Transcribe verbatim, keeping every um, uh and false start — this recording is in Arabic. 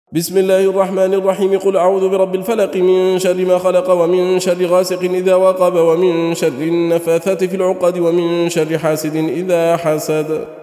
بسم الله الرحمن الرحيم. قل أعوذ برب الفلق من شر ما خلق ومن شر غاسق إذا وقب ومن شر النفاثات في العقد ومن شر حاسد إذا حسد.